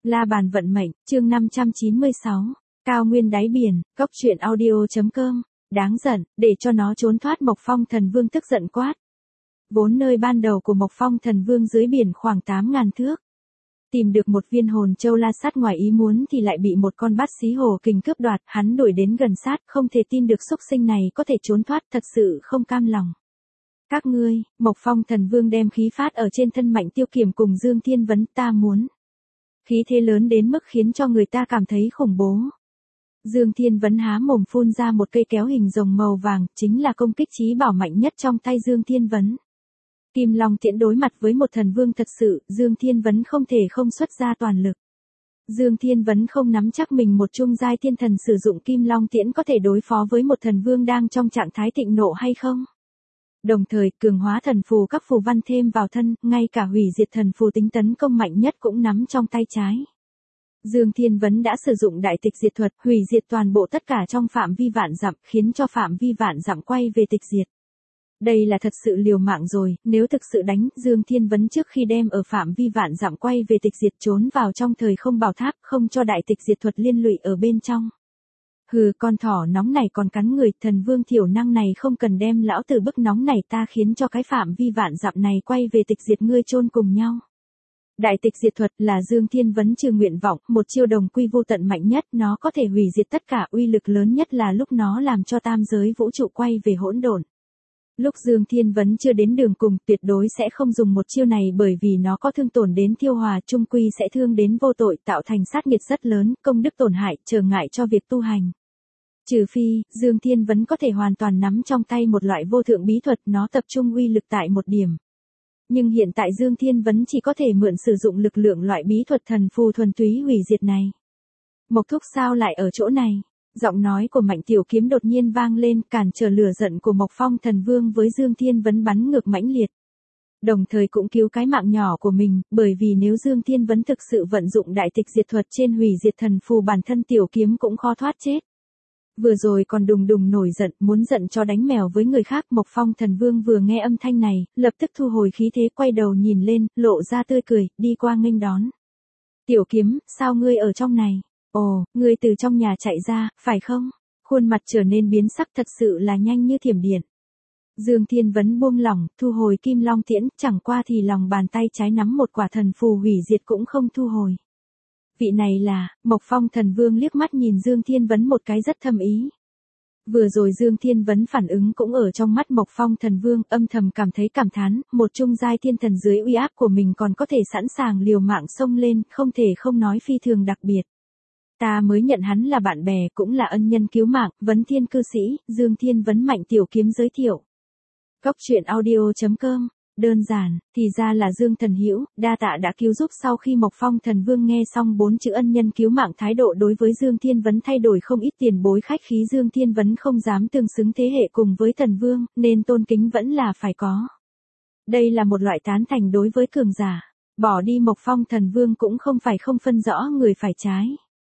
La bàn vận mệnh, chương 596. Cao nguyên đáy biển, góc truyện audio.com. Đáng giận, để cho nó trốn thoát. Mộc Phong Thần Vương tức giận quát. Vốn nơi ban đầu của Mộc Phong Thần Vương dưới biển khoảng 8.000 thước. Tìm được một viên hồn châu la sát, ngoài ý muốn thì lại bị một con bát xí hồ kình cướp đoạt. Hắn đuổi đến gần sát, không thể tin được xúc sinh này có thể trốn thoát, thật sự không cam lòng. Các ngươi, Mộc Phong Thần Vương đem khí phát ở trên thân Mạnh Tiêu Kiểm cùng Dương Thiên Vấn, ta muốn. Khí thế lớn đến mức khiến cho người ta cảm thấy khủng bố. Dương Thiên Vấn há mồm phun ra một cây kéo hình rồng màu vàng, chính là công kích chí bảo mạnh nhất trong tay Dương Thiên Vấn. Kim Long Tiễn đối mặt với một thần vương thật sự, Dương Thiên Vấn không thể không xuất ra toàn lực. Dương Thiên Vấn không nắm chắc mình một trung giai thiên thần sử dụng Kim Long Tiễn có thể đối phó với một thần vương đang trong trạng thái thịnh nộ hay không. Đồng thời, cường hóa thần phù các phù văn thêm vào thân, ngay cả hủy diệt thần phù tính tấn công mạnh nhất cũng nắm trong tay trái. Dương Thiên Vấn đã sử dụng đại tịch diệt thuật, hủy diệt toàn bộ tất cả trong phạm vi vạn dặm, khiến cho phạm vi vạn dặm quay về tịch diệt. Đây là thật sự liều mạng rồi, nếu thực sự đánh, Dương Thiên Vấn trước khi đem ở phạm vi vạn dặm quay về tịch diệt trốn vào trong thời không bảo tháp, không cho đại tịch diệt thuật liên lụy ở bên trong. Hừ, con thỏ nóng này còn cắn người, thần vương thiểu năng này không cần đem lão tử bức nóng này, ta khiến cho cái phạm vi vạn dặm này quay về tịch diệt, ngươi chôn cùng nhau. Đại tịch diệt thuật là Dương Thiên Vấn trừ nguyện vọng, một chiêu đồng quy vô tận mạnh nhất, nó có thể hủy diệt tất cả, uy lực lớn nhất là lúc nó làm cho tam giới vũ trụ quay về hỗn độn. Lúc Dương Thiên Vấn chưa đến đường cùng, tuyệt đối sẽ không dùng một chiêu này, bởi vì nó có thương tổn đến Thiêu Hòa, chung quy sẽ thương đến vô tội, tạo thành sát nghiệt rất lớn, công đức tổn hại, trở ngại cho việc tu hành. Trừ phi, Dương Thiên Vấn có thể hoàn toàn nắm trong tay một loại vô thượng bí thuật, nó tập trung uy lực tại một điểm. Nhưng hiện tại Dương Thiên Vấn chỉ có thể mượn sử dụng lực lượng loại bí thuật thần phù thuần túy hủy diệt này. Mộc Thúc sao lại ở chỗ này? Giọng nói của Mạnh Tiểu Kiếm đột nhiên vang lên, cản trở lửa giận của Mộc Phong Thần Vương với Dương Thiên Vấn bắn ngược mãnh liệt. Đồng thời cũng cứu cái mạng nhỏ của mình, bởi vì nếu Dương Thiên Vấn thực sự vận dụng đại tịch diệt thuật trên hủy diệt thần phù, bản thân Tiểu Kiếm cũng khó thoát chết. Vừa rồi còn đùng đùng nổi giận, muốn giận cho đánh mèo với người khác. Mộc Phong Thần Vương vừa nghe âm thanh này, lập tức thu hồi khí thế, quay đầu nhìn lên, lộ ra tươi cười, đi qua nghênh đón. Tiểu Kiếm, sao ngươi ở trong này? Ồ, ngươi từ trong nhà chạy ra, phải không? Khuôn mặt trở nên biến sắc, thật sự là nhanh như thiểm điện. Dương Thiên Vấn buông lỏng, thu hồi Kim Long Tiễn, chẳng qua thì lòng bàn tay trái nắm một quả thần phù hủy diệt cũng không thu hồi. Vị này là, Mộc Phong Thần Vương liếc mắt nhìn Dương Thiên Vấn một cái rất thâm ý. Vừa rồi Dương Thiên Vấn phản ứng cũng ở trong mắt Mộc Phong Thần Vương, âm thầm cảm thấy cảm thán, một trung giai thiên thần dưới uy áp của mình còn có thể sẵn sàng liều mạng xông lên, không thể không nói phi thường đặc biệt. Ta mới nhận hắn là bạn bè, cũng là ân nhân cứu mạng. Vấn Thiên cư sĩ, Dương Thiên Vấn. Mạnh Tiểu Kiếm giới thiệu. Góc truyện audio.com. Đơn giản, thì ra là Dương Thần Hữu, đa tạ đã cứu giúp. Sau khi Mộc Phong Thần Vương nghe xong 4 chữ ân nhân cứu mạng, thái độ đối với Dương Thiên Vấn thay đổi không ít, tiền bối khách khí. Dương Thiên Vấn không dám tương xứng thế hệ cùng với Thần Vương, nên tôn kính vẫn là phải có. Đây là một loại tán thành đối với cường giả. Bỏ đi Mộc Phong Thần Vương cũng không phải không phân rõ người phải trái.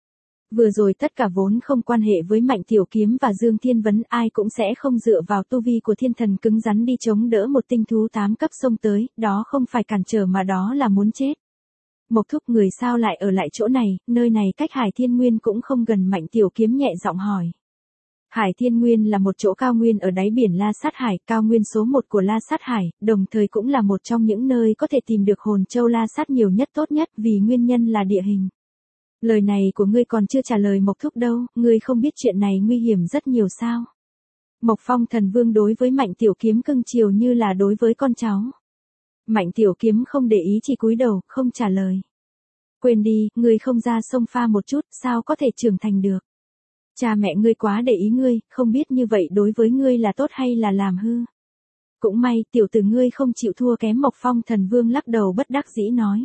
Vừa rồi tất cả vốn không quan hệ với Mạnh Tiểu Kiếm và Dương Thiên Vấn, ai cũng sẽ không dựa vào tu vi của thiên thần cứng rắn đi chống đỡ một tinh thú 8 cấp xông tới, đó không phải cản trở mà đó là muốn chết. Mộc Thúc, người sao lại ở lại chỗ này, nơi này cách Hải Thiên Nguyên cũng không gần. Mạnh Tiểu Kiếm nhẹ giọng hỏi. Hải Thiên Nguyên là một chỗ cao nguyên ở đáy biển La Sát Hải, cao nguyên số 1 của La Sát Hải, đồng thời cũng là một trong những nơi có thể tìm được hồn châu La Sát nhiều nhất, tốt nhất, vì nguyên nhân là địa hình. Lời này của ngươi còn chưa trả lời Mộc Thúc đâu, ngươi không biết chuyện này nguy hiểm rất nhiều sao? Mộc Phong Thần Vương đối với Mạnh Tiểu Kiếm cưng chiều như là đối với con cháu. Mạnh Tiểu Kiếm không để ý, chỉ cúi đầu, không trả lời. Quên đi, ngươi không ra sông pha một chút, sao có thể trưởng thành được? Cha mẹ ngươi quá để ý ngươi, không biết như vậy đối với ngươi là tốt hay là làm hư. Cũng may, tiểu tử ngươi không chịu thua kém. Mộc Phong Thần Vương lắc đầu bất đắc dĩ nói.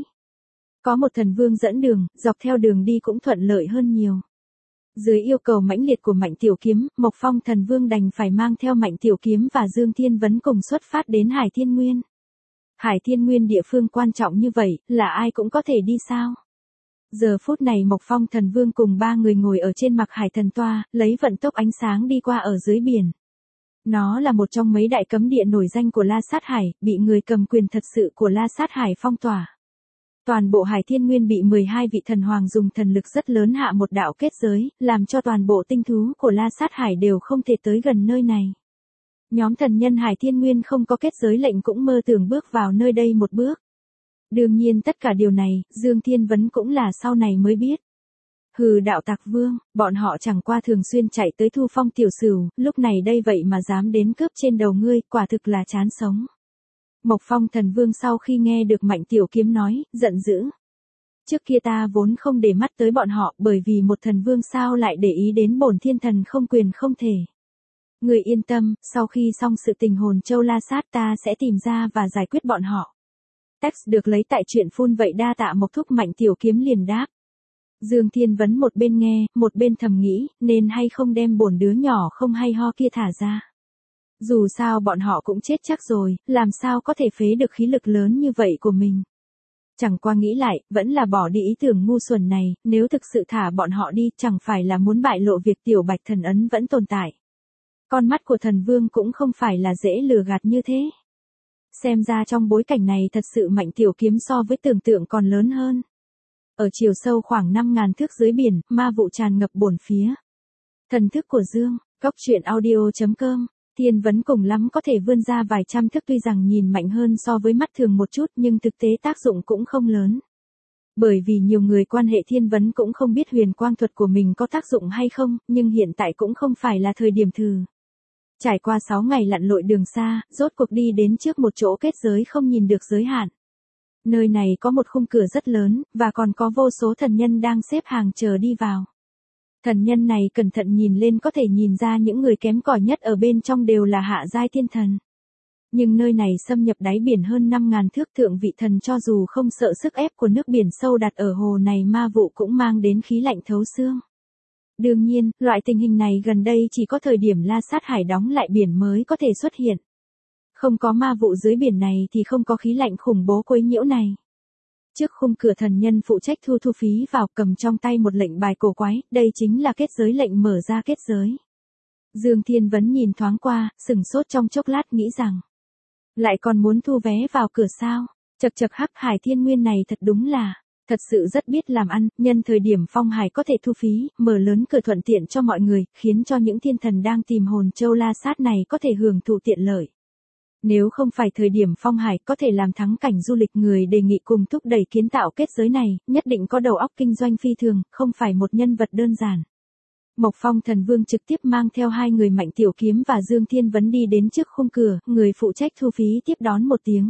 Có một thần vương dẫn đường, dọc theo đường đi cũng thuận lợi hơn nhiều. Dưới yêu cầu mãnh liệt của Mạnh Tiểu Kiếm, Mộc Phong Thần Vương đành phải mang theo Mạnh Tiểu Kiếm và Dương Thiên Vấn cùng xuất phát đến Hải Thiên Nguyên. Hải Thiên Nguyên địa phương quan trọng như vậy, là ai cũng có thể đi sao? Giờ phút này Mộc Phong Thần Vương cùng 3 người ngồi ở trên mặc hải thần toa, lấy vận tốc ánh sáng đi qua ở dưới biển. Nó là một trong mấy đại cấm địa nổi danh của La Sát Hải, bị người cầm quyền thật sự của La Sát Hải phong tỏa. Toàn bộ Hải Thiên Nguyên bị 12 vị thần hoàng dùng thần lực rất lớn hạ một đạo kết giới, làm cho toàn bộ tinh thú của La Sát Hải đều không thể tới gần nơi này. Nhóm thần nhân Hải Thiên Nguyên không có kết giới lệnh cũng mơ tưởng bước vào nơi đây một bước. Đương nhiên tất cả điều này, Dương Thiên Vấn cũng là sau này mới biết. Hừ, đạo tặc vương, bọn họ chẳng qua thường xuyên chạy tới Thu Phong tiểu sửu, lúc này đây vậy mà dám đến cướp trên đầu ngươi, quả thực là chán sống. Mộc Phong thần vương sau khi nghe được Mạnh Tiểu Kiếm nói, giận dữ. Trước kia ta vốn không để mắt tới bọn họ, bởi vì một thần vương sao lại để ý đến bổn thiên thần không quyền không thể. Người yên tâm, sau khi xong sự tình hồn châu La Sát ta sẽ tìm ra và giải quyết bọn họ. Text được lấy tại truyện phun vậy đa tạ Mộc Thúc. Mạnh Tiểu Kiếm liền đáp. Dương Thiên Vấn một bên nghe, một bên thầm nghĩ, nên hay không đem bổn đứa nhỏ không hay ho kia thả ra. Dù sao bọn họ cũng chết chắc rồi, làm sao có thể phế được khí lực lớn như vậy của mình. Chẳng qua nghĩ lại, vẫn là bỏ đi ý tưởng ngu xuẩn này, nếu thực sự thả bọn họ đi, chẳng phải là muốn bại lộ việc tiểu bạch thần ấn vẫn tồn tại. Con mắt của thần vương cũng không phải là dễ lừa gạt như thế. Xem ra trong bối cảnh này thật sự Mạnh Tiểu Kiếm so với tưởng tượng còn lớn hơn. Ở chiều sâu khoảng 5.000 thước dưới biển, ma vụ tràn ngập bổn phía. Thần thức của Dương, Cốc Truyện Audio.com, Thiên Vấn cùng lắm có thể vươn ra vài trăm thước, tuy rằng nhìn mạnh hơn so với mắt thường một chút nhưng thực tế tác dụng cũng không lớn. Bởi vì nhiều người quan hệ Thiên Vấn cũng không biết huyền quang thuật của mình có tác dụng hay không, nhưng hiện tại cũng không phải là thời điểm thử. Trải qua 6 ngày lặn lội đường xa, rốt cuộc đi đến trước một chỗ kết giới không nhìn được giới hạn. Nơi này có một khung cửa rất lớn, và còn có vô số thần nhân đang xếp hàng chờ đi vào. Thần nhân này cẩn thận nhìn lên có thể nhìn ra những người kém cỏi nhất ở bên trong đều là hạ giai thiên thần. Nhưng nơi này xâm nhập đáy biển hơn 5.000 thước, thượng vị thần cho dù không sợ sức ép của nước biển sâu đặt ở hồ này, ma vụ cũng mang đến khí lạnh thấu xương. Đương nhiên, loại tình hình này gần đây chỉ có thời điểm La Sát Hải đóng lại biển mới có thể xuất hiện. Không có ma vụ dưới biển này thì không có khí lạnh khủng bố quấy nhiễu này. Trước khung cửa thần nhân phụ trách thu phí vào, cầm trong tay một lệnh bài cổ quái, đây chính là kết giới lệnh mở ra kết giới. Dương Thiên Vấn nhìn thoáng qua, sửng sốt trong chốc lát nghĩ rằng, lại còn muốn thu vé vào cửa sao? Chật chật hắc, Hải Thiên Nguyên này thật đúng là, thật sự rất biết làm ăn, nhân thời điểm phong hải có thể thu phí, mở lớn cửa thuận tiện cho mọi người, khiến cho những thiên thần đang tìm hồn châu La Sát này có thể hưởng thụ tiện lợi. Nếu không phải thời điểm phong hải có thể làm thắng cảnh du lịch, người đề nghị cùng thúc đẩy kiến tạo kết giới này, nhất định có đầu óc kinh doanh phi thường, không phải một nhân vật đơn giản. Mộc Phong thần vương trực tiếp mang theo hai người Mạnh Tiểu Kiếm và Dương Thiên Vấn đi đến trước khung cửa, người phụ trách thu phí tiếp đón một tiếng.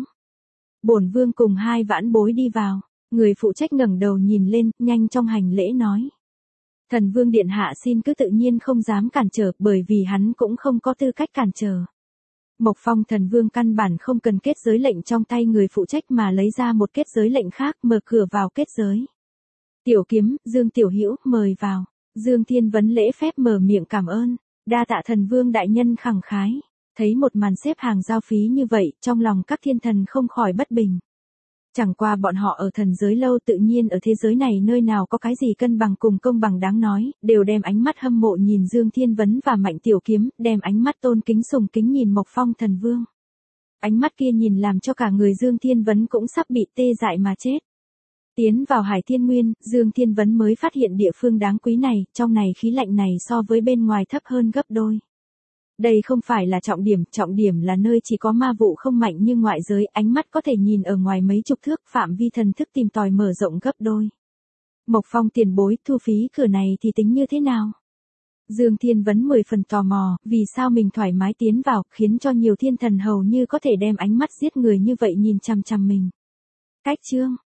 Bổn vương cùng hai vãn bối đi vào, người phụ trách ngẩng đầu nhìn lên, nhanh trong hành lễ nói. Thần vương điện hạ xin cứ tự nhiên, không dám cản trở, bởi vì hắn cũng không có tư cách cản trở. Mộc Phong thần vương căn bản không cần kết giới lệnh trong tay người phụ trách mà lấy ra một kết giới lệnh khác, mở cửa vào kết giới. Tiểu Kiếm, Dương Tiểu Hữu, mời vào. Dương Thiên Vấn lễ phép mở miệng cảm ơn. Đa tạ thần vương đại nhân khẳng khái. Thấy một màn xếp hàng giao phí như vậy, trong lòng các thiên thần không khỏi bất bình. Chẳng qua bọn họ ở thần giới lâu, tự nhiên ở thế giới này nơi nào có cái gì cân bằng cùng công bằng đáng nói, đều đem ánh mắt hâm mộ nhìn Dương Thiên Vấn và Mạnh Tiểu Kiếm, đem ánh mắt tôn kính sùng kính nhìn Mộc Phong thần vương. Ánh mắt kia nhìn làm cho cả người Dương Thiên Vấn cũng sắp bị tê dại mà chết. Tiến vào Hải Thiên Nguyên, Dương Thiên Vấn mới phát hiện địa phương đáng quý này, trong này khí lạnh này so với bên ngoài thấp hơn gấp đôi. Đây không phải là trọng điểm là nơi chỉ có ma vụ không mạnh như ngoại giới, ánh mắt có thể nhìn ở ngoài mấy chục thước, phạm vi thần thức tìm tòi mở rộng gấp đôi. Mộc Phong tiền bối, thu phí cửa này thì tính như thế nào? Dương Thiên Vấn 10 phần tò mò, vì sao mình thoải mái tiến vào, khiến cho nhiều thiên thần hầu như có thể đem ánh mắt giết người như vậy nhìn chằm chằm mình. Cách chương,